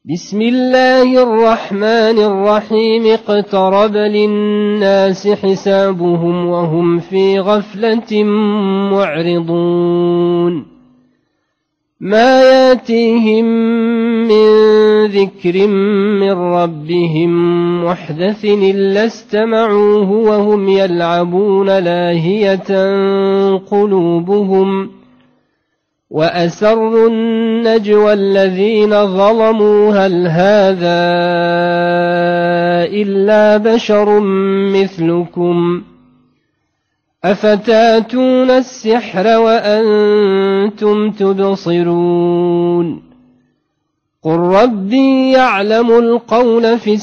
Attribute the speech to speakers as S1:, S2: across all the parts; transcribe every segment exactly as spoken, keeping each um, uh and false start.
S1: بسم الله الرحمن الرحيم اقترب للناس حسابهم وهم في غفلة معرضون ما ياتيهم من ذكر من ربهم محدث إلا استمعوه وهم يلعبون لاهية قلوبهم وأسروا النجوى الذين ظلموا هل هذا إلا بشر مثلكم أفتاتون السحر وأنتم تبصرون قل ربي يعلم القول في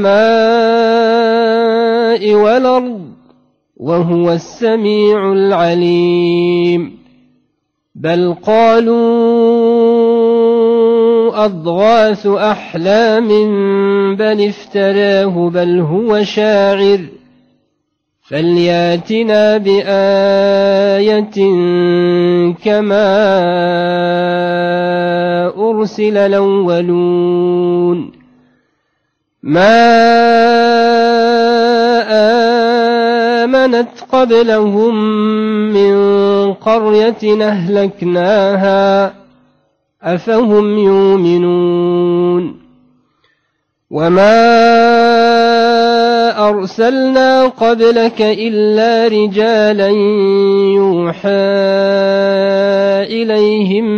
S1: السماء والأرض وهو السميع العليم بل قالوا أضغاث أحلام بل افتراه بل هو شاعر فلياتنا بآية كما أرسل الأولون ما آمنت قبلهم من قرية أهلكناها أفهم يؤمنون وما أرسلنا قبلك إلا رجالا يوحى إليهم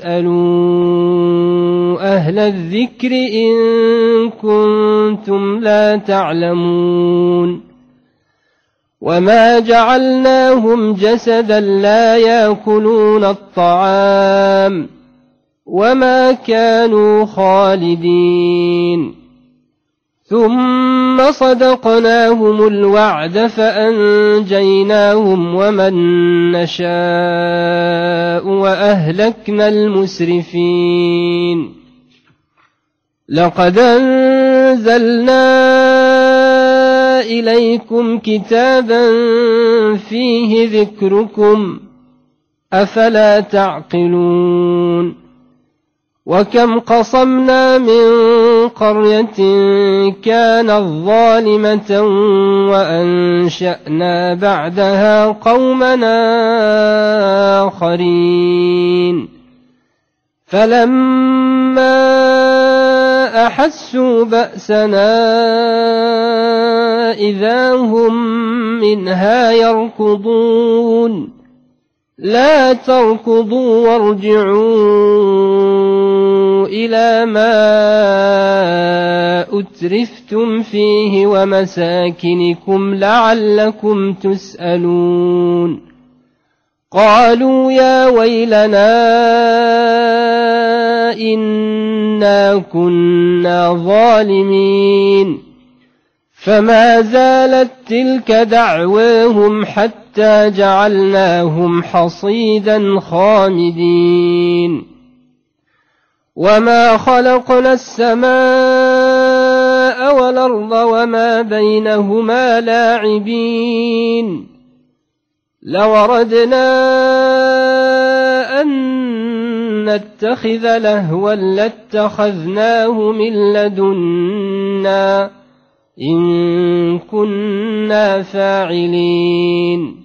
S1: فاسألوا أهل الذكر إن كنتم لا تعلمون وما جعلناهم جسدا لا يأكلون الطعام وما كانوا خالدين ثم صدقناهم الوعد فأنجيناهم ومن نشاء وأهلكنا المسرفين لقد أنزلنا إليكم كتابا فيه ذكركم أفلا تعقلون وكم قصمنا من قرية كانت ظالمة وأنشأنا بعدها قومنا آخرين فلما أحسوا بأسنا إذا هم منها يركضون لا تركضوا وارجعوا إلى ما أترفتم فيه ومساكنكم لعلكم تسألون قالوا يا ويلنا إنا كنا ظالمين فما زالت تلك دعواهم حتى جعلناهم حصيدا خامدين وما خلقنا السماء والأرض وما بينهما لاعبين لو أردنا أن نتخذ لهوا لاتخذناه من لدنا إن كنا فاعلين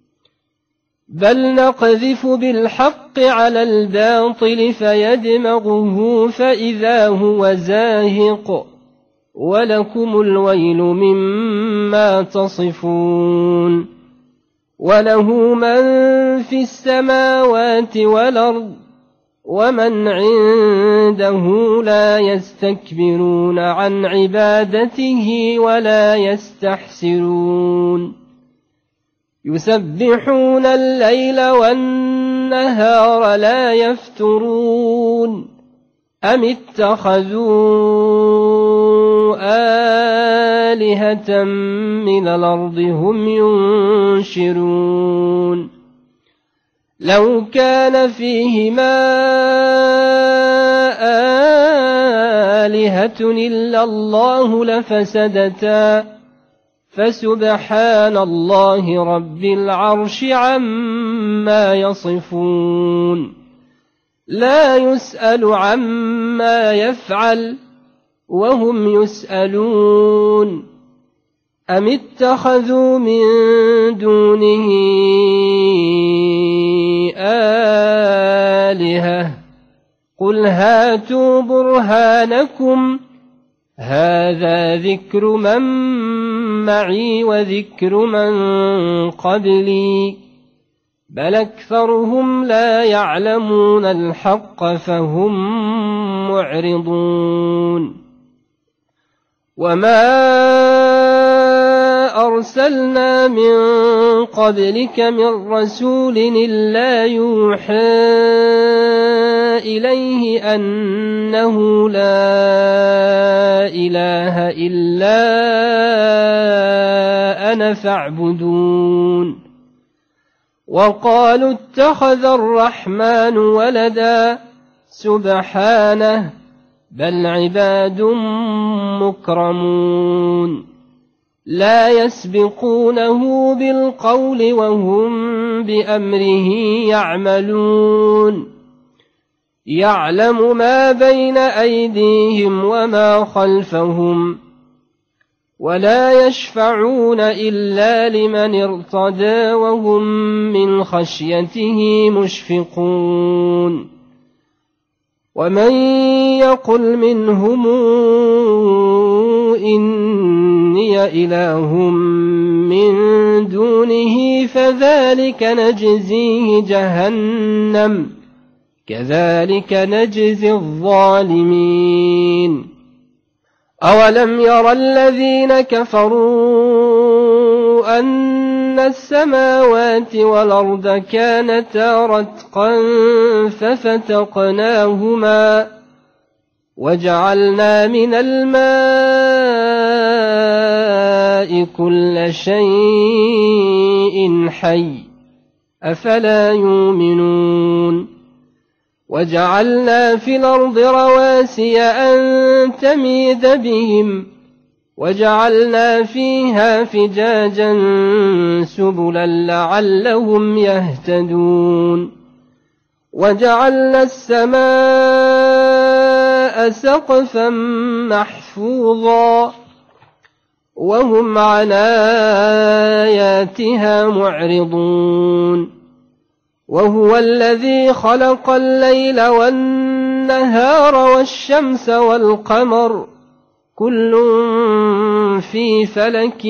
S1: بل نقذف بالحق على الباطل فيدمغه فإذا هو زاهق ولكم الويل مما تصفون وله من في السماوات والأرض ومن عنده لا يستكبرون عن عبادته ولا يستحسرون يسبحون الليل والنهار لا يفترون أم اتخذوا آلهة من الأرض هم ينشرون لو كان فيهما آلهة إلا الله لفسدتا فسبحان الله رب العرش عما يصفون لا يسأل عما يفعل وهم يسألون أم اتخذوا من دونه آلهة قل هاتوا برهانكم هذا ذكر من معي وذكر من قبلي بل أكثرهم لا يعلمون الحق فهم معرضون وما أرسلنا من قبلك من رسول إلا يوحى إليه أنه لا إله إلا أنا فاعبدون وقالوا اتخذ الرحمن ولدا سبحانه بل عباد مكرمون لا يسبقونه بالقول وهم بأمره يعملون يعلم ما بين أيديهم وما خلفهم ولا يشفعون إلا لمن ارتضى وهم من خشيته مشفقون ومن يقل منهم إني إله من دونه فذلك نجزيه جهنم كذلك نجزي الظالمين أولم ير الذين كفروا أن السماوات والأرض كانتا رتقا ففتقناهما وجعلنا من الماء كل شيء حي أفلا يؤمنون وجعلنا في الأرض رواسي أن تميد بهم وجعلنا فيها فجاجا سبلا لعلهم يهتدون وجعلنا السماء سقفا محفوظا وهم عن آياتها معرضون وهو الذي خلق الليل والنهار والشمس والقمر كل في فلك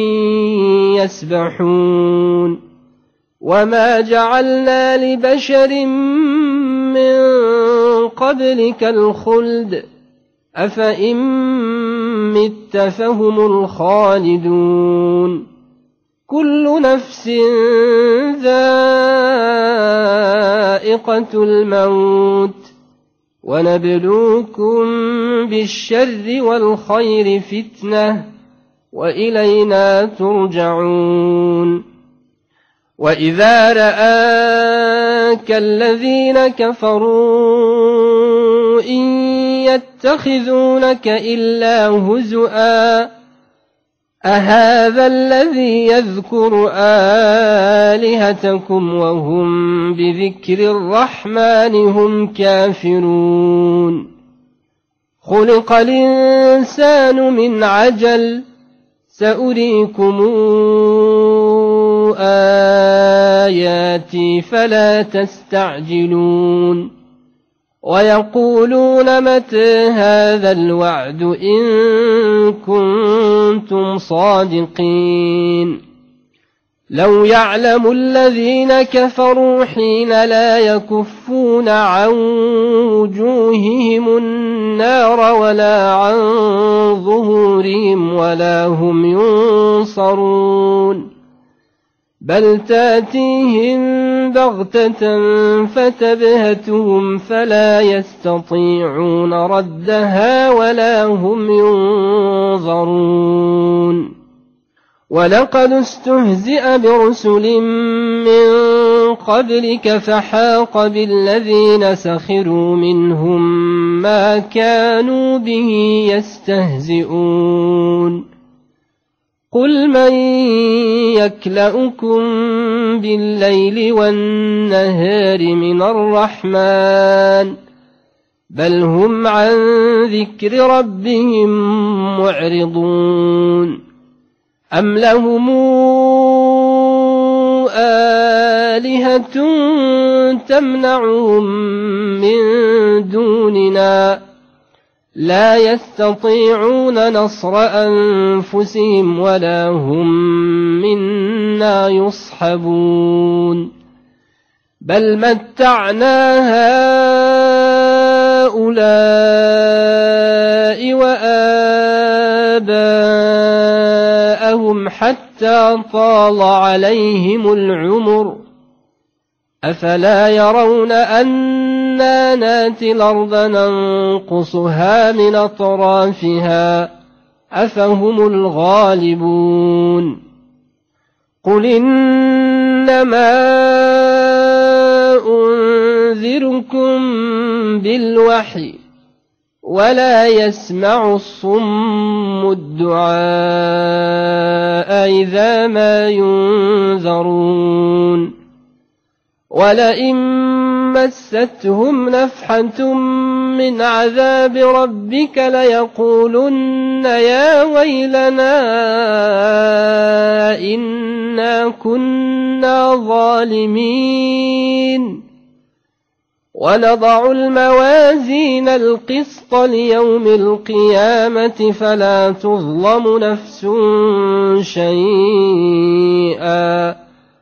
S1: يسبحون وما جعلنا لبشر من قبلك الخلد أفإن مت فهم الخالدون كل نفس ذائقة الموت ونبلوكم بالشر والخير فتنة وإلينا ترجعون وإذا رآك الذين كفروا إن يتخذونك إلا هزؤا أهذا الذي يذكر آلهتكم وهم بذكر الرحمن هم كافرون خلق الإنسان من عجل سأريكم آياتي فلا تستعجلون ويقولون متى هذا الوعد إن كنتم صادقين لو يعلم الذين كفروا حين لا يكفون عن وجوههم النار ولا عن ظهورهم ولا هم ينصرون بل تاتيهم بغتة فتبهتهم فلا يستطيعون ردها ولا هم ينظرون ولقد استهزئ برسل من قبلك فحاق بالذين سخروا منهم ما كانوا به يستهزئون قل من يكلؤكم بالليل والنهار من الرحمن بل هم عن ذكر ربهم معرضون أم لهم آلهة تمنعهم من دوننا لا يستطيعون نصر أنفسهم ولا هم منا يصحبون بل متعنا هؤلاء وآباءهم حتى طال عليهم العمر أفلا يرون أنا ناتي الأرض ننقصها من أطرافها أفهم الغالبون قل إنما أنذركم بالوحي ولا يسمع الصم الدعاء إذا ما ينذرون ولئن مستهم نفحة من عذاب ربك ليقولن يا ويلنا إنا كنا ظالمين ونضع الموازين القسط ليوم القيامة فلا تظلم نفس شيئا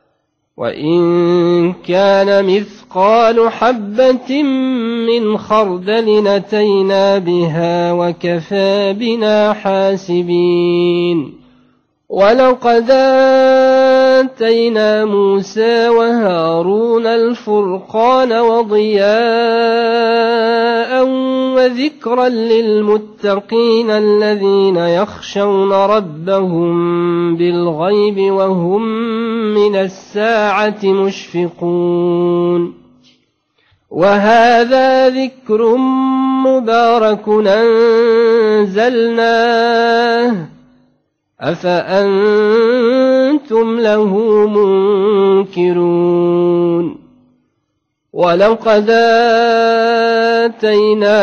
S1: وإن كان مثقال حبة من خردل أتينا بها وكفى بنا حاسبين ولقد آتينا موسى وهارون الفرقان وضياء وذكرا للمتقين الذين يخشون ربهم بالغيب وهم من الساعة مشفقون وهذا ذكر مبارك أنزلناه أفأنتم له منكرون ولقد آتينا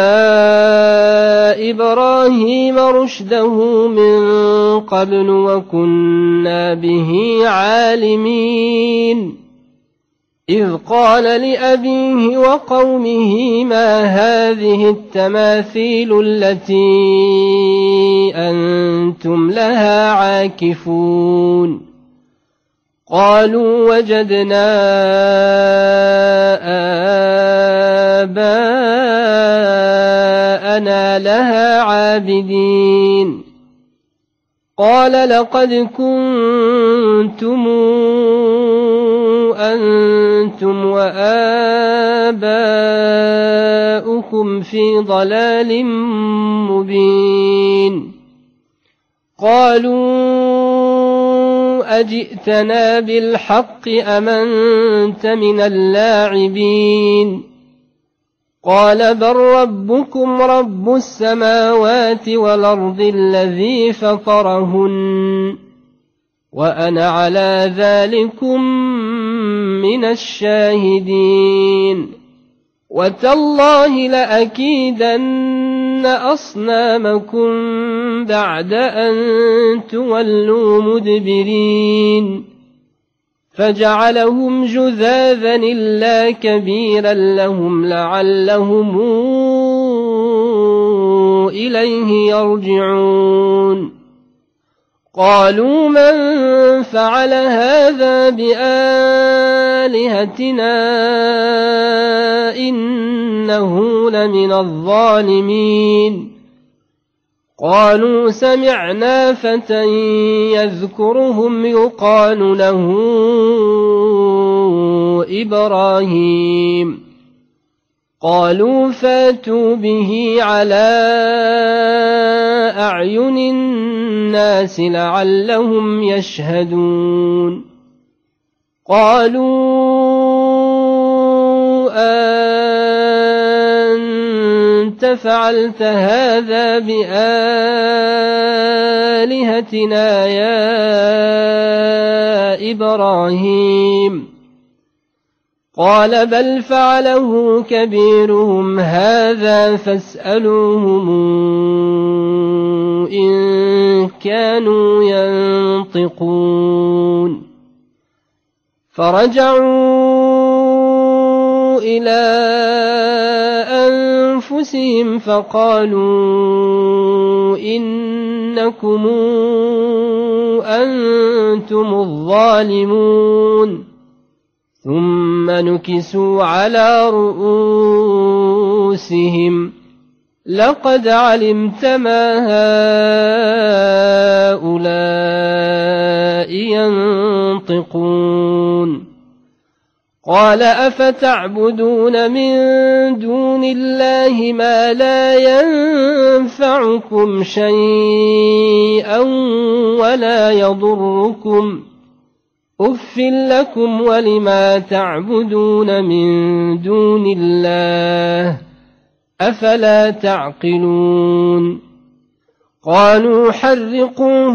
S1: إبراهيم رشده من قبل وكنا به عالمين إذ قال لأبيه وقومه ما هذه التماثيل التي أنتم لها عاكفون قالوا وجدنا آباءنا لها عابدين قال لقد كنتم أنتم وآباؤكم في ضلال مبين قالوا أجئتنا بالحق أم أنت من اللاعبين قال بل ربكم رب السماوات والأرض الذي فطرهن وأنا على ذلكم من الشاهدين وتالله لأكيدن أصنامكم بعد أن تولوا مدبرين فجعلهم جذاذا إلا كبيرا لهم لعلهم إليه يرجعون قالوا من فعل هذا بآلهتنا إنه لمن الظالمين قالوا سمعنا فتى يذكرهم يقال له إبراهيم قالوا فاتوا به على أعين الناس لعلهم يشهدون قالوا أنت فعلت هذا بآلهتنا يا إبراهيم قال بل فعله كبيرهم هذا فاسألوهم إن كانوا ينطقون فرجعوا إلى أنفسهم فقالوا إنكم أنتم الظالمون ثم نكسوا على رؤوسهم لقد علمت ما هؤلاء ينطقون قال أفتعبدون من دون الله ما لا ينفعكم شيئا ولا يضركم أف لكم ولما تعبدون من دون الله أفلا تعقلون قالوا حرقوه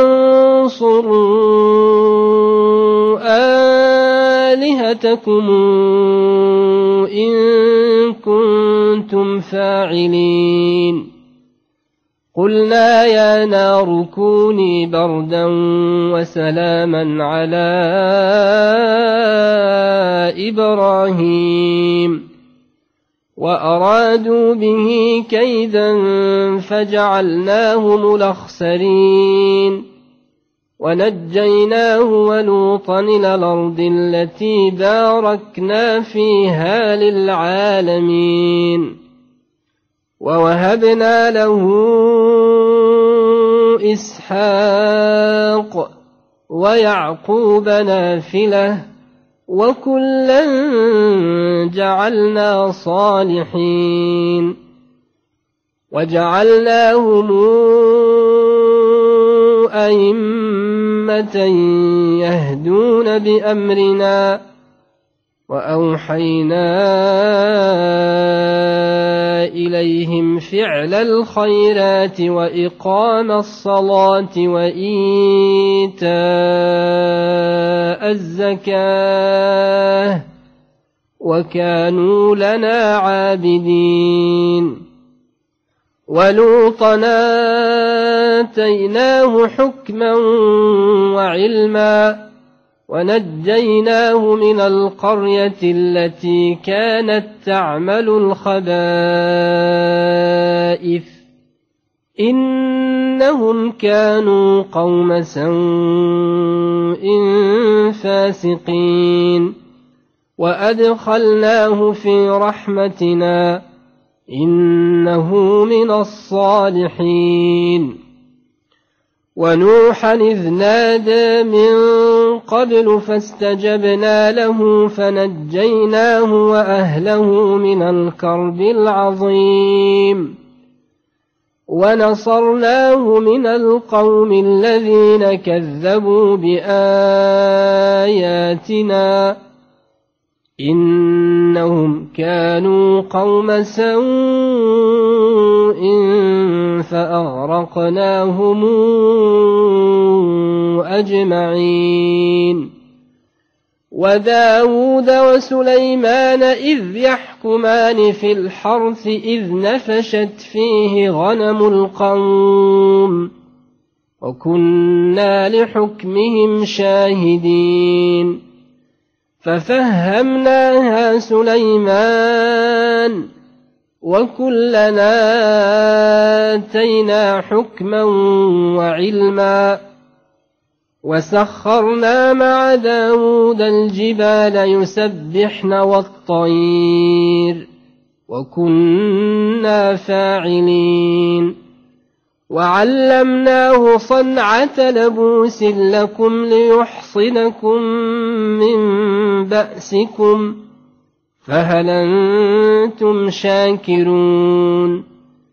S1: وانصروا آلهتكم إن كنتم فاعلين قلنا يا نار كوني بردا وسلاما على إبراهيم وأرادوا به كيدا فجعلناهم الأخسرين ونجيناه ولوطا إلى الأرض التي باركنا فيها للعالمين ووهبنا له إسحاق ويعقوب نافلة وكلا جعلنا صالحين وجعلناهم أئمة يهدون بأمرنا وأوحينا إليهم فعل الخيرات وإقام الصلاة وإيتاء الزكاة وكانوا لنا عابدين ولوطا آتيناه حكما وعلما ونجيناه من القرية التي كانت تعمل الخبائث إنهم كانوا قوم سوء فاسقين وأدخلناه في رحمتنا إنه من الصالحين ونوحا إذ نادى من قبل فاستجبنا له فنجيناه وأهله من الكرب العظيم ونصرناه من القوم الذين كذبوا بآياتنا إنهم كانوا قوم سوء فأغرقناهم أجمعين وداود وسليمان إذ يحكمان في الحرث إذ نفشت فيه غنم القوم وكنا لحكمهم شاهدين ففهمناها سليمان وكلنا آتينا حكما وعلما وسخرنا مع داود الجبال يسبحن والطير وكنا فاعلين وعلمناه صنعة لبوس لكم ليحصنكم من بأسكم فهل أنتم شاكرون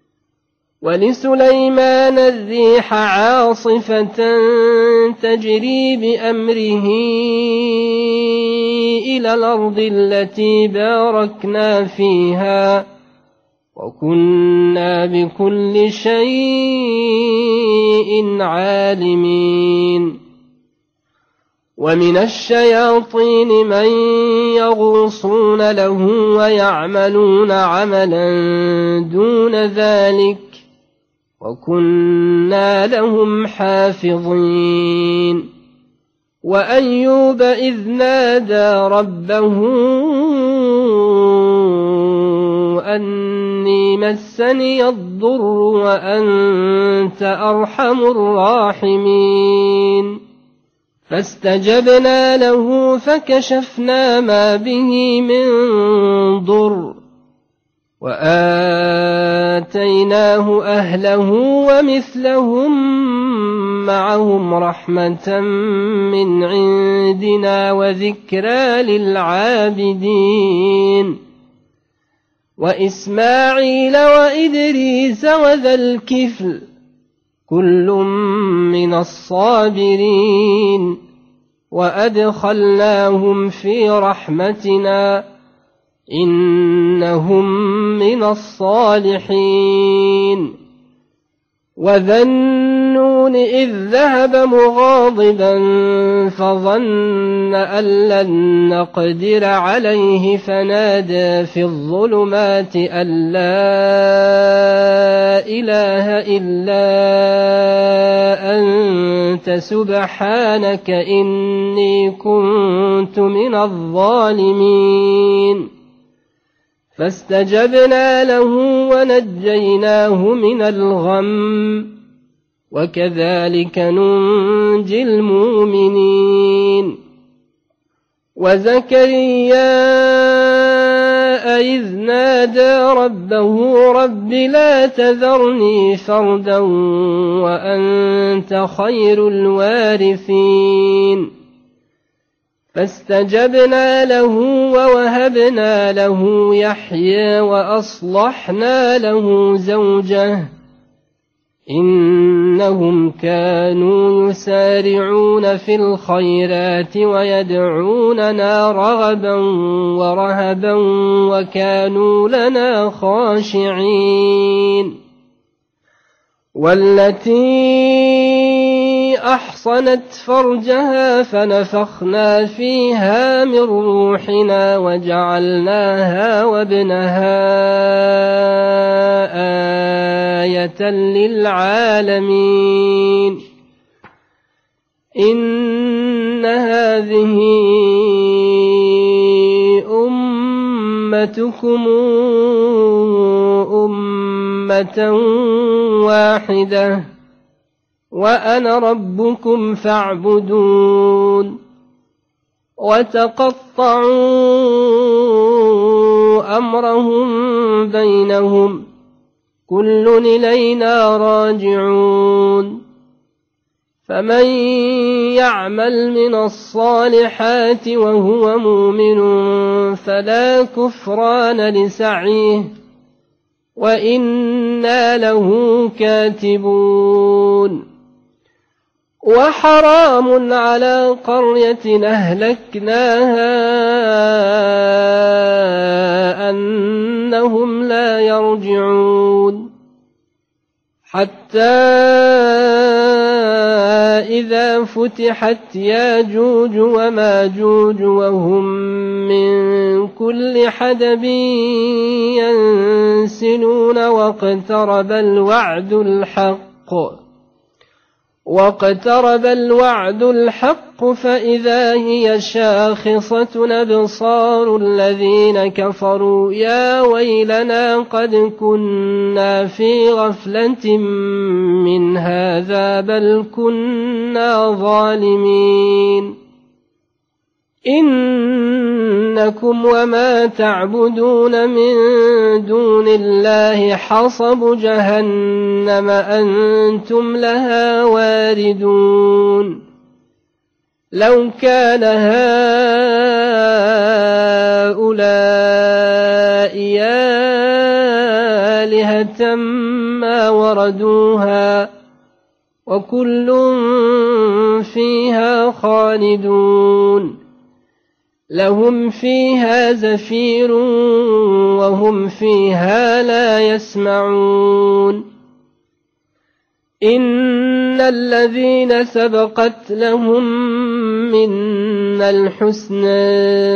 S1: ولسليمان الريح عاصفة تجري بأمره إلى الأرض التي باركنا فيها وكنا بكل شيء عالمين ومن الشياطين من يغوصون له ويعملون عملا دون ذلك وكنا لهم حافظين وأيوب إذ نادى ربه أني مسني الضر وأنت أرحم الراحمين فاستجبنا له فكشفنا ما به من ضر وآتيناه أهله ومثلهم معهم رحمة من عندنا وذكرى للعابدين وإسماعيل وإدريس وذا الكفل كل من الصابرين وأدخلناهم في رحمتنا إنهم من الصالحين وذا النون إذ ذهب مغاضبا فظن أن لن نقدر عليه فنادى في الظلمات أن لا إله إلا أنت سبحانك إني كنت من الظالمين فاستجبنا له ونجيناه من الغم وكذلك ننجي المؤمنين وزكريا إذ نادى ربه رب لا تذرني فردا وأنت خير الوارثين فاستجبنا له ووهبنا له يحيى وأصلحنا له زوجه إنهم كانوا يسارعون في الخيرات ويدعوننا رغبا ورهبا وكانوا لنا خاشعين والتي أحصنت فرجها فنفخنا فيها من روحنا وجعلناها وابنها آية للعالمين إن هذه أمتكم أمة واحدة وأنا ربكم فاعبدون وتقطعوا أمرهم بينهم كل إلينا راجعون فمن يعمل من الصالحات وهو مؤمن فلا كفران لسعيه وإنا له كاتبون وحرام على قرية أهلكناها أنهم لا يرجعون حتى إذا فتحت ياجوج وماجوج وهم من كل حدب ينسلون واقترب الوعد الحق واقترب الوعد الحق فإذا هي شاخصة أبصار الذين كفروا يا ويلنا قد كنا في غفلة من هذا بل كنا ظالمين إنكم وما تعبدون من دون الله حصب جهنم أنتم لها واردون لو كان هؤلاء آلهة ما وردوها وكل فيها خالدون لهم فيها زفير وهم فيها لا يسمعون إن إن الذين سبقت لهم منا الحسنى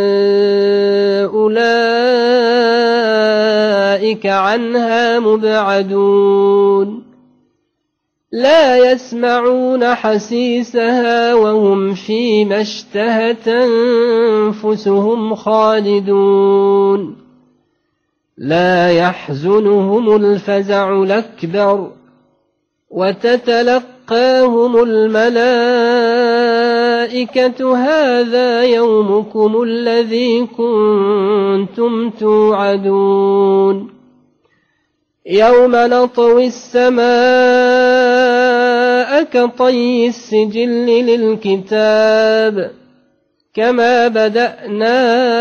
S1: أولئك عنها مبعدون لا يسمعون حسيسها وهم فيما اشتهت أنفسهم خالدون لا يحزنهم الفزع الأكبر وتتلقاهم الملائكة هذا يومكم الذي كنتم توعدون يوم نطوي السماء كطي السجل للكتاب كما بدأنا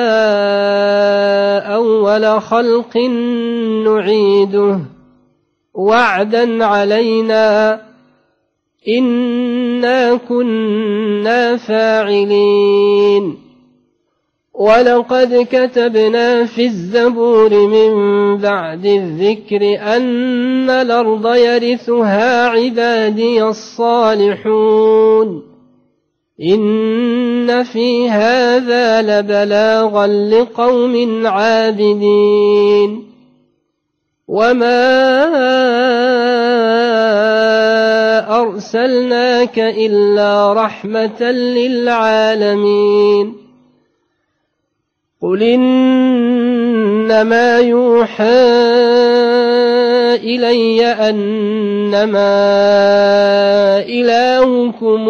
S1: أول خلق نعيده وعدا علينا إنا كنا فاعلين ولقد كتبنا في الزبور من بعد الذكر أن الأرض يرثها عبادي الصالحون إن في هذا لبلاغا لقوم عابدين وما أرسلناك إلا رحمة للعالمين قل إنما يوحى إلي أنما إلهكم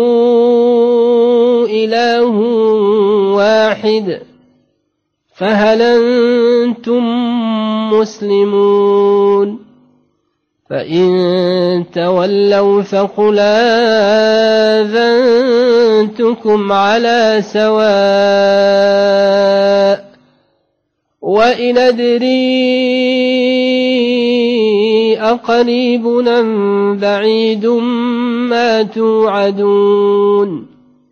S1: إله واحد فهل أنتم مسلمون فإن تولوا فقل آذنتكم على سواء وإن أدري أقريب أم بعيد ما توعدون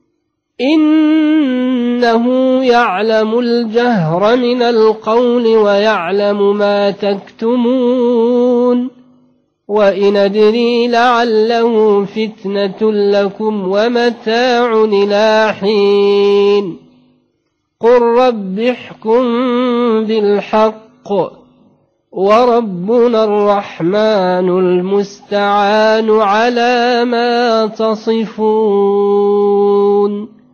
S1: إنه يعلم الجهر من القول ويعلم ما تكتمون وإن أدري لعله فتنة لكم ومتاع إلى حين قل رب احكم بالحق وربنا الرحمن المستعان على ما تصفون.